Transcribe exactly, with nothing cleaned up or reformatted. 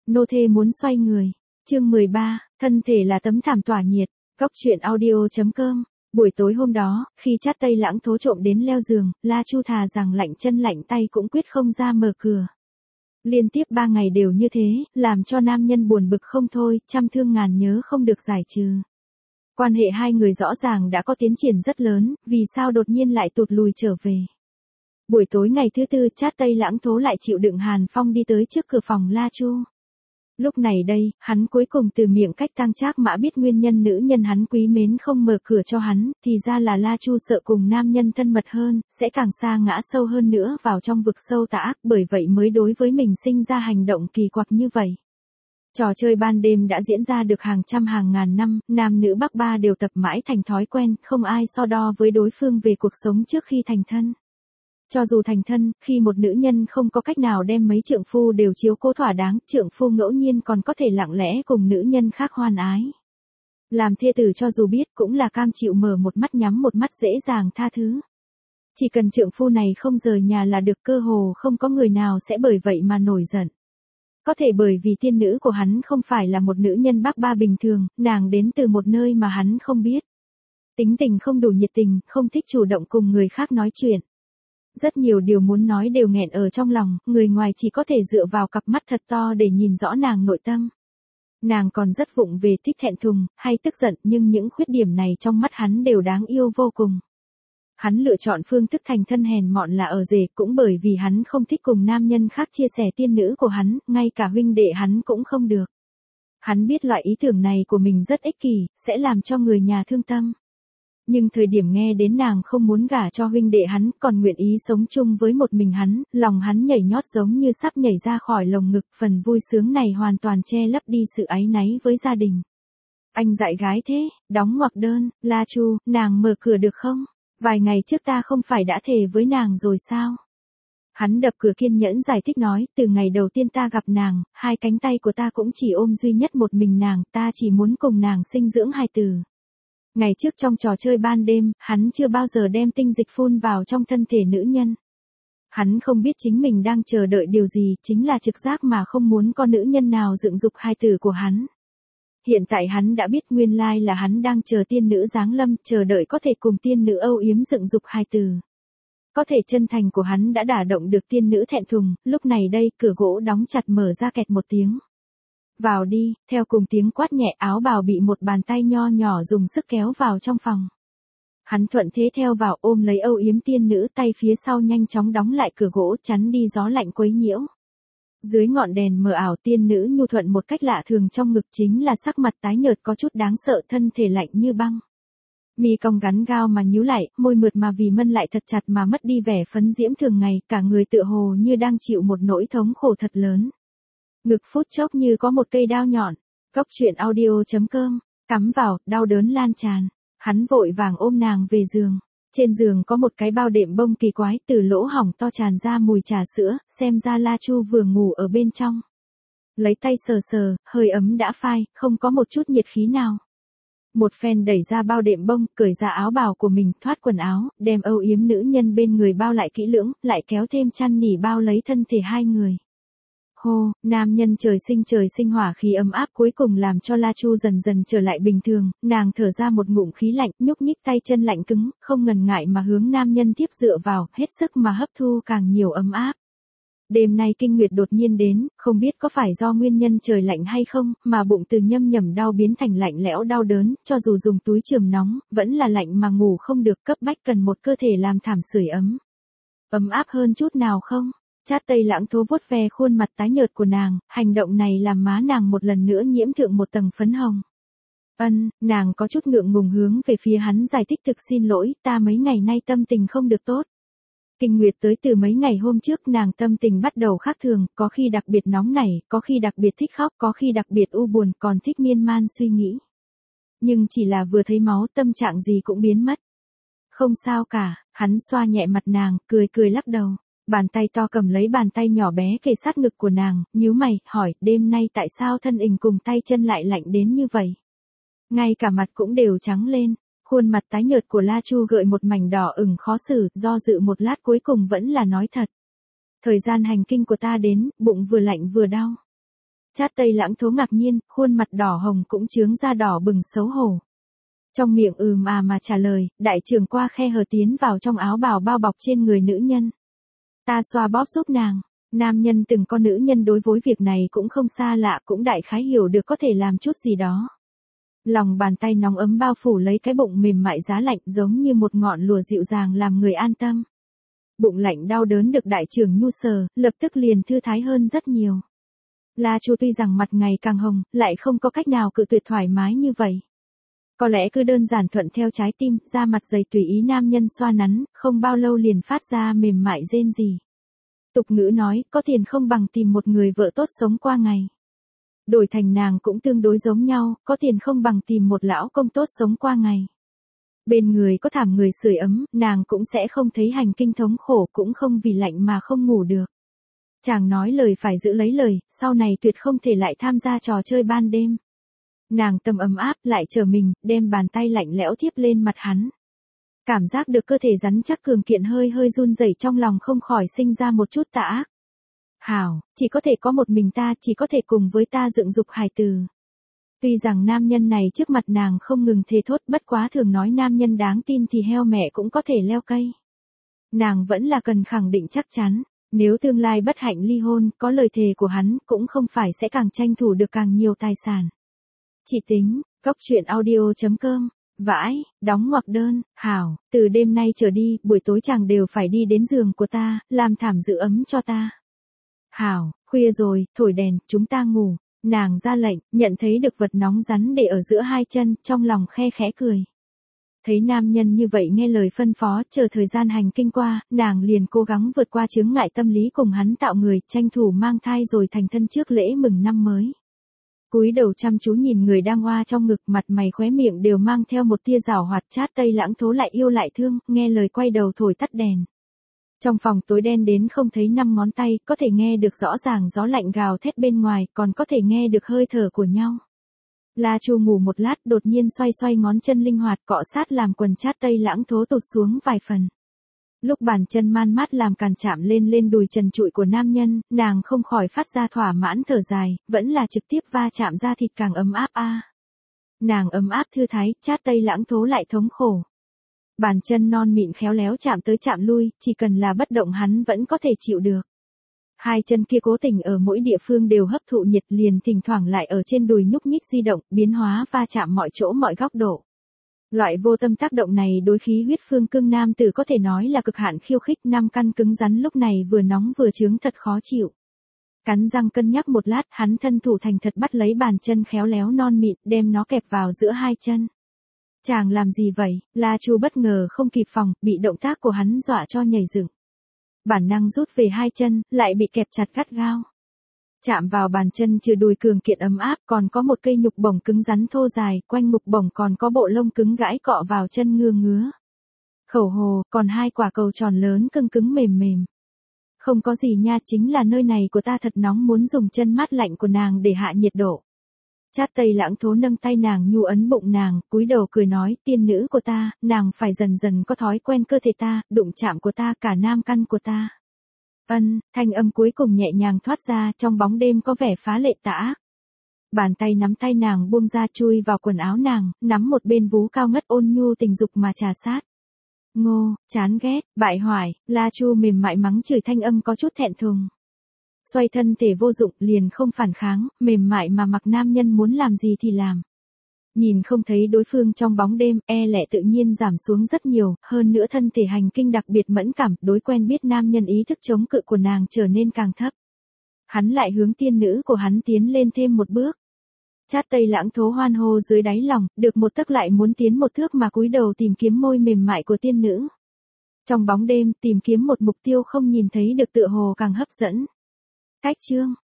nô thê muốn xoay người. Chương mười ba, thân thể là tấm thảm tỏa nhiệt. Góc truyện audio chấm com. Buổi tối hôm đó, khi Chát Tây Lãng Thố trộm đến leo giường, La Chu thà rằng lạnh chân lạnh tay cũng quyết không ra mở cửa. Liên tiếp ba ngày đều như thế, làm cho nam nhân buồn bực không thôi, trăm thương ngàn nhớ không được giải trừ. Quan hệ hai người rõ ràng đã có tiến triển rất lớn, vì sao đột nhiên lại tụt lùi trở về. Buổi tối ngày thứ tư, Chát Tây Lãng Thố lại chịu đựng hàn phong đi tới trước cửa phòng La Chu. Lúc này đây, hắn cuối cùng từ miệng cách Tang Trác Mã biết nguyên nhân nữ nhân hắn quý mến không mở cửa cho hắn, thì ra là La Chu sợ cùng nam nhân thân mật hơn, sẽ càng xa ngã sâu hơn nữa vào trong vực sâu tà ác, bởi vậy mới đối với mình sinh ra hành động kỳ quặc như vậy. Trò chơi ban đêm đã diễn ra được hàng trăm hàng ngàn năm, nam nữ bắc ba đều tập mãi thành thói quen, không ai so đo với đối phương về cuộc sống trước khi thành thân. Cho dù thành thân, khi một nữ nhân không có cách nào đem mấy trượng phu đều chiếu cố thỏa đáng, trượng phu ngẫu nhiên còn có thể lặng lẽ cùng nữ nhân khác hoan ái. Làm thê tử cho dù biết cũng là cam chịu mở một mắt nhắm một mắt dễ dàng tha thứ. Chỉ cần trượng phu này không rời nhà là được, cơ hồ không có người nào sẽ bởi vậy mà nổi giận. Có thể bởi vì tiên nữ của hắn không phải là một nữ nhân bắc ba bình thường, nàng đến từ một nơi mà hắn không biết. Tính tình không đủ nhiệt tình, không thích chủ động cùng người khác nói chuyện. Rất nhiều điều muốn nói đều nghẹn ở trong lòng, người ngoài chỉ có thể dựa vào cặp mắt thật to để nhìn rõ nàng nội tâm. Nàng còn rất vụng về, thích thẹn thùng, hay tức giận, nhưng những khuyết điểm này trong mắt hắn đều đáng yêu vô cùng. Hắn lựa chọn phương thức thành thân hèn mọn là ở rể, cũng bởi vì hắn không thích cùng nam nhân khác chia sẻ tiên nữ của hắn, ngay cả huynh đệ hắn cũng không được. Hắn biết loại ý tưởng này của mình rất ích kỷ, sẽ làm cho người nhà thương tâm. Nhưng thời điểm nghe đến nàng không muốn gả cho huynh đệ hắn, còn nguyện ý sống chung với một mình hắn, lòng hắn nhảy nhót giống như sắp nhảy ra khỏi lồng ngực, phần vui sướng này hoàn toàn che lấp đi sự áy náy với gia đình. Anh dạy gái thế, đóng ngoặc đơn, La Chu, nàng mở cửa được không? Vài ngày trước ta không phải đã thề với nàng rồi sao? Hắn đập cửa kiên nhẫn giải thích nói, từ ngày đầu tiên ta gặp nàng, hai cánh tay của ta cũng chỉ ôm duy nhất một mình nàng, ta chỉ muốn cùng nàng sinh dưỡng hài tử. Ngày trước trong trò chơi ban đêm, hắn chưa bao giờ đem tinh dịch phun vào trong thân thể nữ nhân. Hắn không biết chính mình đang chờ đợi điều gì, chính là trực giác mà không muốn con nữ nhân nào dựng dục hài tử của hắn. Hiện tại hắn đã biết nguyên lai là hắn đang chờ tiên nữ giáng lâm, chờ đợi có thể cùng tiên nữ âu yếm dựng dục hài tử. Có thể chân thành của hắn đã đả động được tiên nữ thẹn thùng, lúc này đây, cửa gỗ đóng chặt mở ra kẹt một tiếng. Vào đi, theo cùng tiếng quát nhẹ, áo bào bị một bàn tay nho nhỏ dùng sức kéo vào trong phòng. Hắn thuận thế theo vào, ôm lấy âu yếm tiên nữ, tay phía sau nhanh chóng đóng lại cửa gỗ, chắn đi gió lạnh quấy nhiễu. Dưới ngọn đèn mờ ảo, tiên nữ nhu thuận một cách lạ thường, trong ngực chính là sắc mặt tái nhợt có chút đáng sợ, thân thể lạnh như băng. Mi cong gắn gao mà nhíu lại, môi mượt mà vì mân lại thật chặt mà mất đi vẻ phấn diễm thường ngày, cả người tựa hồ như đang chịu một nỗi thống khổ thật lớn. Ngực phút chốc như có một cây đao nhọn. Góc truyện audio chấm com. Cắm vào, đau đớn lan tràn. Hắn vội vàng ôm nàng về giường. Trên giường có một cái bao đệm bông kỳ quái, từ lỗ hổng to tràn ra mùi trà sữa, xem ra La Chu vừa ngủ ở bên trong. Lấy tay sờ sờ, hơi ấm đã phai, không có một chút nhiệt khí nào. Một phen đẩy ra bao đệm bông, cởi ra áo bào của mình, thoát quần áo, đem âu yếm nữ nhân bên người bao lại kỹ lưỡng, lại kéo thêm chăn nỉ bao lấy thân thể hai người. Hô, nam nhân trời sinh trời sinh hỏa khí ấm áp cuối cùng làm cho La Chu dần dần trở lại bình thường, nàng thở ra một ngụm khí lạnh, nhúc nhích tay chân lạnh cứng, không ngần ngại mà hướng nam nhân tiếp dựa vào, hết sức mà hấp thu càng nhiều ấm áp. Đêm nay kinh nguyệt đột nhiên đến, không biết có phải do nguyên nhân trời lạnh hay không, mà bụng từ nhâm nhẩm đau biến thành lạnh lẽo đau đớn, cho dù dùng túi chườm nóng, vẫn là lạnh mà ngủ không được, cấp bách cần một cơ thể làm thảm sưởi ấm. Ấm áp hơn chút nào không? Chát Tây Lãng Thố vuốt ve khuôn mặt tái nhợt của nàng, hành động này làm má nàng một lần nữa nhiễm thượng một tầng phấn hồng. Ân, nàng có chút ngượng ngùng hướng về phía hắn giải thích, thực xin lỗi, ta mấy ngày nay tâm tình không được tốt. Kinh nguyệt tới từ mấy ngày hôm trước, nàng tâm tình bắt đầu khác thường, có khi đặc biệt nóng nảy, có khi đặc biệt thích khóc, có khi đặc biệt u buồn, còn thích miên man suy nghĩ. Nhưng chỉ là vừa thấy máu, tâm trạng gì cũng biến mất. Không sao cả, hắn xoa nhẹ mặt nàng, cười cười lắc đầu. Bàn tay to cầm lấy bàn tay nhỏ bé kề sát ngực của nàng, nhíu mày, hỏi, đêm nay tại sao thân hình cùng tay chân lại lạnh đến như vậy? Ngay cả mặt cũng đều trắng lên, khuôn mặt tái nhợt của La Chu gợi một mảnh đỏ ửng khó xử, do dự một lát cuối cùng vẫn là nói thật. Thời gian hành kinh của ta đến, bụng vừa lạnh vừa đau. Chát Tây Lãng Thố ngạc nhiên, khuôn mặt đỏ hồng cũng chướng ra đỏ bừng xấu hổ. Trong miệng ừm à mà trả lời, đại trưởng qua khe hở tiến vào trong áo bào bao bọc trên người nữ nhân. Ta xoa bóp giúp nàng. Nam nhân từng có nữ nhân đối với việc này cũng không xa lạ, cũng đại khái hiểu được có thể làm chút gì đó. Lòng bàn tay nóng ấm bao phủ lấy cái bụng mềm mại giá lạnh giống như một ngọn lửa dịu dàng làm người an tâm. Bụng lạnh đau đớn được đại trưởng nhu sờ, lập tức liền thư thái hơn rất nhiều. La Chu tuy rằng mặt ngày càng hồng, lại không có cách nào cự tuyệt thoải mái như vậy. Có lẽ cứ đơn giản thuận theo trái tim, da mặt dày tùy ý nam nhân xoa nắn, không bao lâu liền phát ra mềm mại rên rỉ. Tục ngữ nói, có tiền không bằng tìm một người vợ tốt sống qua ngày. Đổi thành nàng cũng tương đối giống nhau, có tiền không bằng tìm một lão công tốt sống qua ngày. Bên người có thảm người sưởi ấm, nàng cũng sẽ không thấy hành kinh thống khổ, cũng không vì lạnh mà không ngủ được. Chàng nói lời phải giữ lấy lời, sau này tuyệt không thể lại tham gia trò chơi ban đêm. Nàng tâm ấm áp lại trở mình, đem bàn tay lạnh lẽo thiếp lên mặt hắn. Cảm giác được cơ thể rắn chắc cường kiện hơi hơi run rẩy, trong lòng không khỏi sinh ra một chút tà ác. Hảo, chỉ có thể có một mình ta, chỉ có thể cùng với ta dựng dục hài tử. Tuy rằng nam nhân này trước mặt nàng không ngừng thề thốt, bất quá thường nói nam nhân đáng tin thì heo mẹ cũng có thể leo cây. Nàng vẫn là cần khẳng định chắc chắn, nếu tương lai bất hạnh ly hôn, có lời thề của hắn cũng không phải sẽ càng tranh thủ được càng nhiều tài sản. Chị tính, góc truyện audio chấm com. Vãi, đóng ngoặc đơn, hảo, từ đêm nay trở đi, buổi tối chàng đều phải đi đến giường của ta, làm thảm giữ ấm cho ta. Hảo, khuya rồi, thổi đèn, chúng ta ngủ. Nàng ra lệnh, nhận thấy được vật nóng rắn để ở giữa hai chân, trong lòng khe khẽ cười. Thấy nam nhân như vậy nghe lời phân phó, chờ thời gian hành kinh qua, nàng liền cố gắng vượt qua chướng ngại tâm lý cùng hắn tạo người, tranh thủ mang thai rồi thành thân trước lễ mừng năm mới. Cúi đầu chăm chú nhìn người đang oa trong ngực, mặt mày khóe miệng đều mang theo một tia giảo hoạt. Chát Tây Lãng Thố lại yêu lại thương, nghe lời quay đầu thổi tắt đèn. Trong phòng tối đen đến không thấy năm ngón tay, có thể nghe được rõ ràng gió lạnh gào thét bên ngoài, còn có thể nghe được hơi thở của nhau. La Chu ngủ một lát, đột nhiên xoay xoay ngón chân linh hoạt, cọ sát làm quần Chát Tây Lãng Thố tụt xuống vài phần. Lúc bàn chân man mát làm càn chạm lên lên đùi trần trụi của nam nhân, nàng không khỏi phát ra thỏa mãn thở dài, vẫn là trực tiếp va chạm ra thịt càng ấm áp a. À. Nàng ấm áp thư thái, Chát Tây Lãng Thố lại thống khổ. Bàn chân non mịn khéo léo chạm tới chạm lui, chỉ cần là bất động hắn vẫn có thể chịu được. Hai chân kia cố tình ở mỗi địa phương đều hấp thụ nhiệt, liền thỉnh thoảng lại ở trên đùi nhúc nhích di động, biến hóa va chạm mọi chỗ mọi góc độ. Loại vô tâm tác động này đối khí huyết phương cương nam tử có thể nói là cực hạn khiêu khích, năm căn cứng rắn lúc này vừa nóng vừa chướng thật khó chịu. Cắn răng cân nhắc một lát, hắn thân thủ thành thật bắt lấy bàn chân khéo léo non mịn, đem nó kẹp vào giữa hai chân. Chàng làm gì vậy? La Chu bất ngờ không kịp phòng, bị động tác của hắn dọa cho nhảy dựng. Bản năng rút về hai chân, lại bị kẹp chặt gắt gao. Chạm vào bàn chân trừ đùi cường kiện ấm áp, còn có một cây nhục bổng cứng rắn thô dài, quanh nhục bổng còn có bộ lông cứng gãi cọ vào chân ngưa ngứa. Khẩu hồ, còn hai quả cầu tròn lớn cứng cứng mềm mềm. Không có gì nha, chính là nơi này của ta thật nóng, muốn dùng chân mát lạnh của nàng để hạ nhiệt độ. Chát Tây Lãng Thố nâng tay nàng nhu ấn bụng nàng, cúi đầu cười nói, tiên nữ của ta, nàng phải dần dần có thói quen cơ thể ta, đụng chạm của ta, cả nam căn của ta. Ân, thanh âm cuối cùng nhẹ nhàng thoát ra, trong bóng đêm có vẻ phá lệ tà ác. Bàn tay nắm tay nàng buông ra, chui vào quần áo nàng, nắm một bên vú cao ngất ôn nhu tình dục mà trà sát. Ngô, chán ghét, bại hoại, La Chu mềm mại mắng chửi, thanh âm có chút thẹn thùng. Xoay thân thể vô dụng, liền không phản kháng, mềm mại mà mặc nam nhân muốn làm gì thì làm. Nhìn không thấy đối phương trong bóng đêm, e lệ tự nhiên giảm xuống rất nhiều, hơn nữa thân thể hành kinh đặc biệt mẫn cảm, đối quen biết nam nhân ý thức chống cự của nàng trở nên càng thấp. Hắn lại hướng tiên nữ của hắn tiến lên thêm một bước. Chát Tây Lãng Thố hoan hô dưới đáy lòng, được một tấc lại muốn tiến một thước mà cúi đầu tìm kiếm môi mềm mại của tiên nữ. Trong bóng đêm, tìm kiếm một mục tiêu không nhìn thấy được tựa hồ càng hấp dẫn. Cách chương